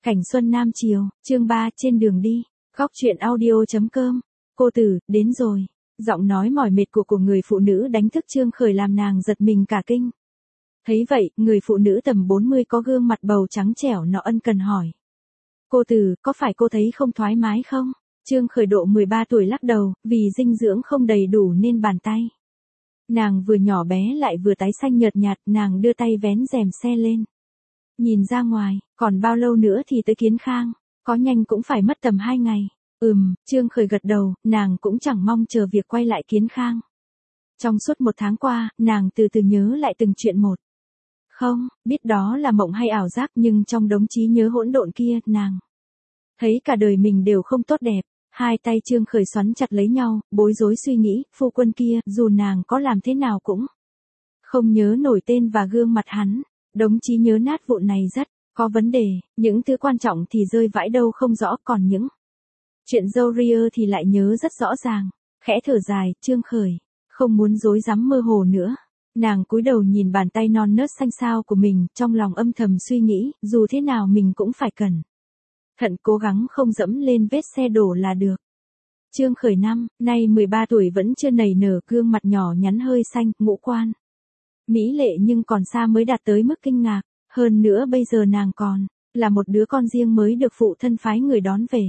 Cảnh xuân Nam Chiều, chương 3 trên đường đi. Góc truyện audio.com. Cô tử, đến rồi. Giọng nói mỏi mệt của người phụ nữ đánh thức Trương Khởi làm nàng giật mình cả kinh. Thấy vậy, người phụ nữ tầm 40 có gương mặt bầu trắng trẻo nọ ân cần hỏi. Cô tử, có phải cô thấy không thoải mái không? Trương Khởi độ 13 tuổi lắc đầu, vì dinh dưỡng không đầy đủ nên bàn tay. Nàng vừa nhỏ bé lại vừa tái xanh nhợt nhạt, nàng đưa tay vén rèm xe lên. Nhìn ra ngoài, còn bao lâu nữa thì tới Kiến Khang, có nhanh cũng phải mất tầm 2 ngày. Trương Khởi gật đầu, nàng cũng chẳng mong chờ việc quay lại Kiến Khang. Trong suốt 1 tháng qua, nàng từ từ nhớ lại từng chuyện một. Không, biết đó là mộng hay ảo giác nhưng trong đống trí nhớ hỗn độn kia, nàng thấy cả đời mình đều không tốt đẹp. Hai tay Trương Khởi xoắn chặt lấy nhau, bối rối suy nghĩ, phu quân kia, dù nàng có làm thế nào cũng không nhớ nổi tên và gương mặt hắn. Đống trí nhớ nát vụn này rất có vấn đề, những thứ quan trọng thì rơi vãi đâu không rõ, còn những chuyện dâu ria thì lại nhớ rất rõ ràng. Khẽ thở dài, Trương Khởi không muốn rối rắm mơ hồ nữa. Nàng cúi đầu nhìn bàn tay non nớt xanh xao của mình, trong lòng âm thầm suy nghĩ, dù thế nào mình cũng phải cẩn thận, cố gắng không dẫm lên vết xe đổ là được. Trương Khởi nay 13 tuổi vẫn chưa nảy nở, gương mặt nhỏ nhắn hơi xanh, ngũ quan mỹ lệ nhưng còn xa mới đạt tới mức kinh ngạc. Hơn nữa bây giờ nàng còn là một đứa con riêng mới được phụ thân phái người đón về.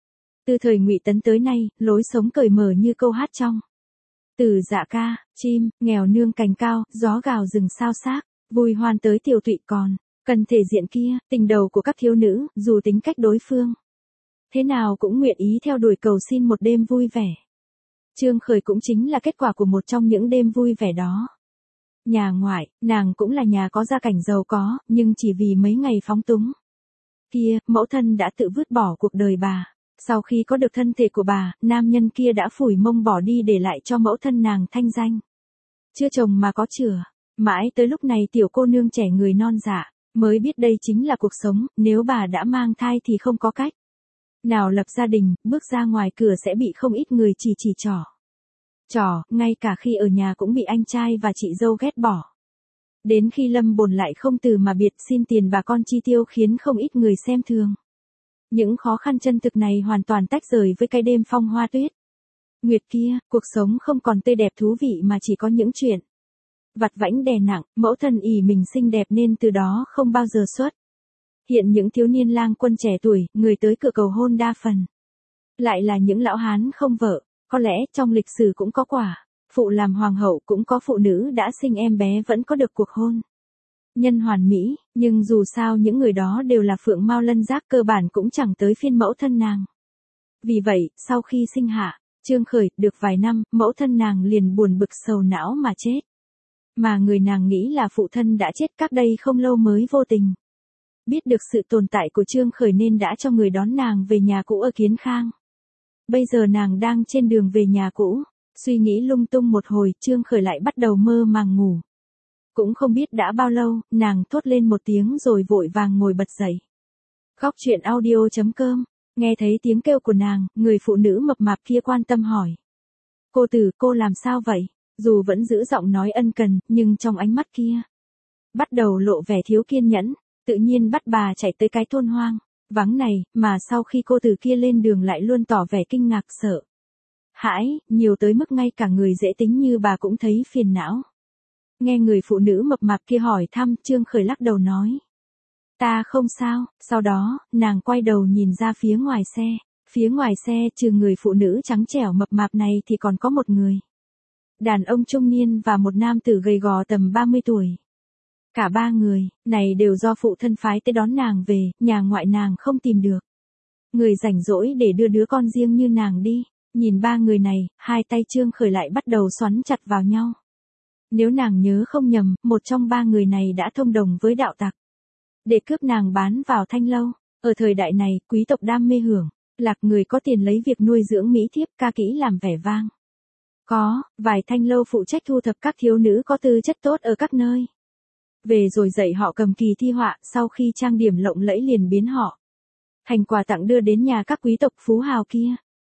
Từ thời Ngụy Tấn tới nay, lối sống cởi mở như câu hát trong Từ Dạ Ca, chim nghèo nương cành cao, gió gào rừng sao xác, vui hoan tới tiểu tụy còn cần thể diện kia, tình đầu của các thiếu nữ, dù tính cách đối phương thế nào cũng nguyện ý theo đuổi cầu xin một đêm vui vẻ. Trương Khởi cũng chính là kết quả của một trong những đêm vui vẻ đó. Nhà ngoại, nàng cũng là nhà có gia cảnh giàu có, nhưng chỉ vì mấy ngày phóng túng kia, mẫu thân đã tự vứt bỏ cuộc đời bà. Sau khi có được thân thể của bà, nam nhân kia đã phủi mông bỏ đi để lại cho mẫu thân nàng thanh danh chưa chồng mà có chửa. Mãi tới lúc này tiểu cô nương trẻ người non dạ mới biết đây chính là cuộc sống, nếu bà đã mang thai thì không có cách nào lập gia đình, bước ra ngoài cửa sẽ bị không ít người chỉ trỏ, ngay cả khi ở nhà cũng bị anh trai và chị dâu ghét bỏ. Đến khi lâm bồn lại không từ mà biệt xin tiền bà con chi tiêu khiến không ít người xem thường. Những khó khăn chân thực này hoàn toàn tách rời với cái đêm phong hoa tuyết nguyệt kia, cuộc sống không còn tươi đẹp thú vị mà chỉ có những chuyện vặt vãnh đè nặng. Mẫu thân ỷ mình xinh đẹp nên từ đó không bao giờ xuất hiện những thiếu niên lang quân trẻ tuổi, người tới cửa cầu hôn đa phần lại là những lão hán không vợ. Có lẽ trong lịch sử cũng có quả phụ làm hoàng hậu, cũng có phụ nữ đã sinh em bé vẫn có được cuộc hôn nhân hoàn mỹ, nhưng dù sao những người đó đều là phượng mao lân giác, cơ bản cũng chẳng tới phiên mẫu thân nàng. Vì vậy, sau khi sinh hạ Trương Khởi được vài năm, mẫu thân nàng liền buồn bực sầu não mà chết. Mà người nàng nghĩ là phụ thân đã chết cách đây không lâu mới vô tình biết được sự tồn tại của Trương Khởi nên đã cho người đón nàng về nhà cũ ở Kiến Khang. Bây giờ nàng đang trên đường về nhà cũ, suy nghĩ lung tung một hồi, Trương Khởi lại bắt đầu mơ màng ngủ. Cũng không biết đã bao lâu, nàng thốt lên một tiếng rồi vội vàng ngồi bật dậy. Góc truyện audio.com. Nghe thấy tiếng kêu của nàng, người phụ nữ mập mạp kia quan tâm hỏi. Cô tử, cô làm sao vậy? Dù vẫn giữ giọng nói ân cần, nhưng trong ánh mắt kia bắt đầu lộ vẻ thiếu kiên nhẫn. Tự nhiên bắt bà chạy tới cái thôn hoang vắng này, mà sau khi cô tử kia lên đường lại luôn tỏ vẻ kinh ngạc sợ hãi, nhiều tới mức ngay cả người dễ tính như bà cũng thấy phiền não. Nghe người phụ nữ mập mạp kia hỏi thăm, Trương Khởi lắc đầu nói. Ta không sao. Sau đó, nàng quay đầu nhìn ra phía ngoài xe. Phía ngoài xe trừ người phụ nữ trắng trẻo mập mạp này thì còn có một người đàn ông trung niên và một nam tử gầy gò tầm 30 tuổi. Cả ba người này đều do phụ thân phái tới đón nàng về, nhà ngoại nàng không tìm được người rảnh rỗi để đưa đứa con riêng như nàng đi. Nhìn ba người này, hai tay Trương Khởi lại bắt đầu xoắn chặt vào nhau. Nếu nàng nhớ không nhầm, một trong ba người này đã thông đồng với đạo tặc để cướp nàng bán vào thanh lâu. Ở thời đại này, quý tộc đam mê hưởng lạc, người có tiền lấy việc nuôi dưỡng mỹ thiếp ca kỹ làm vẻ vang. Có vài thanh lâu phụ trách thu thập các thiếu nữ có tư chất tốt ở các nơi về rồi dạy họ cầm kỳ thi họa, sau khi trang điểm lộng lẫy liền biến họ thành quà tặng đưa đến nhà các quý tộc phú hào kia.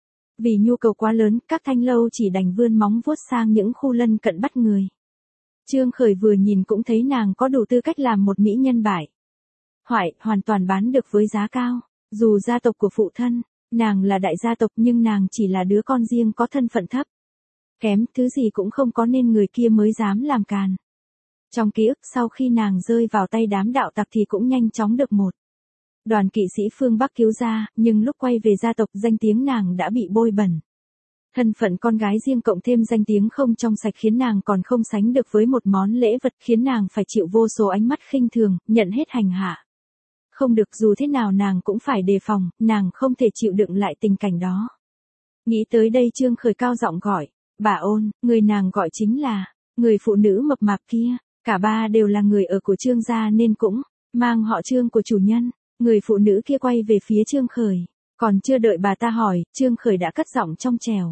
Vì nhu cầu quá lớn, các thanh lâu chỉ đành vươn móng vuốt sang những khu lân cận bắt người. Trương Khởi vừa nhìn cũng thấy nàng có đủ tư cách làm một mỹ nhân bại hoàn toàn bán được với giá cao. Dù gia tộc của phụ thân, nàng là đại gia tộc nhưng nàng chỉ là đứa con riêng có thân phận thấp. Kém, thứ gì cũng không có nên người kia mới dám làm càn. Trong ký ức sau khi nàng rơi vào tay đám đạo tặc thì cũng nhanh chóng được một đoàn kỵ sĩ phương Bắc cứu ra, nhưng lúc quay về gia tộc danh tiếng nàng đã bị bôi bẩn. Thân phận con gái riêng cộng thêm danh tiếng không trong sạch khiến nàng còn không sánh được với một món lễ vật, khiến nàng phải chịu vô số ánh mắt khinh thường, nhận hết hành hạ. Không được, dù thế nào nàng cũng phải đề phòng, nàng không thể chịu đựng lại tình cảnh đó. Nghĩ tới đây Trương Khởi cao giọng gọi, bà Ôn. Người nàng gọi chính là người phụ nữ mập mạp kia. Cả ba đều là người ở của Trương gia nên cũng mang họ Trương của chủ nhân. Người phụ nữ kia quay về phía Trương Khởi, còn chưa đợi bà ta hỏi, Trương Khởi đã cất giọng trong trẻo.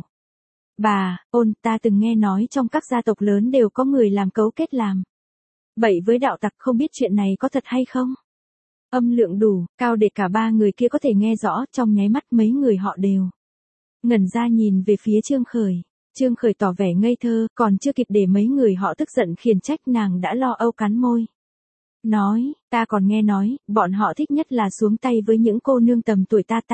Bà Ôn, ta từng nghe nói trong các gia tộc lớn đều có người làm cấu kết làm bậy với đạo tặc, không biết chuyện này có thật hay không? Âm lượng đủ cao để cả ba người kia có thể nghe rõ, trong nháy mắt mấy người họ đều ngẩn ra nhìn về phía Trương Khởi. Trương Khởi tỏ vẻ ngây thơ, còn chưa kịp để mấy người họ tức giận khiển trách nàng đã lo âu cắn môi. Nói, ta còn nghe nói, bọn họ thích nhất là xuống tay với những cô nương tầm tuổi ta.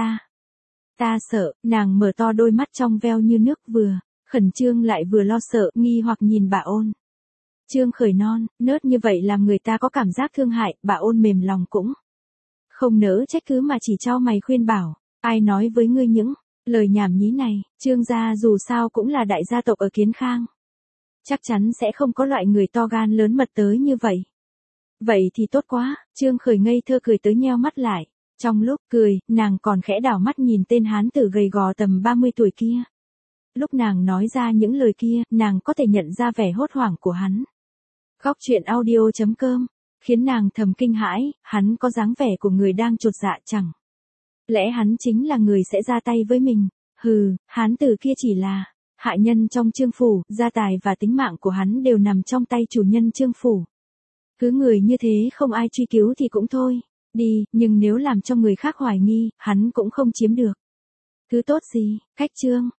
Ta sợ, nàng mở to đôi mắt trong veo như nước, vừa khẩn trương lại vừa lo sợ, nghi hoặc nhìn bà Ôn. Trương Khởi non nớt như vậy làm người ta có cảm giác thương hại, bà Ôn mềm lòng cũng không nỡ trách cứ mà chỉ chau mày khuyên bảo, ai nói với ngươi những lời nhảm nhí này, Trương gia dù sao cũng là đại gia tộc ở Kiến Khang. Chắc chắn sẽ không có loại người to gan lớn mật tới như vậy. Vậy thì tốt quá, Trương Khởi ngây thơ cười tới nheo mắt lại. Trong lúc cười, nàng còn khẽ đảo mắt nhìn tên hán tử gầy gò tầm 30 tuổi kia. Lúc nàng nói ra những lời kia, nàng có thể nhận ra vẻ hốt hoảng của hắn. Góc truyện audio.com khiến nàng thầm kinh hãi, hắn có dáng vẻ của người đang chột dạ, chẳng lẽ hắn chính là người sẽ ra tay với mình? Hừ, hán tử kia chỉ là hạ nhân trong Trương phủ, gia tài và tính mạng của hắn đều nằm trong tay chủ nhân Trương phủ. Cứ người như thế không ai truy cứu thì cũng thôi đi, nhưng nếu làm cho người khác hoài nghi, hắn cũng không chiếm được thứ tốt gì. Cách chương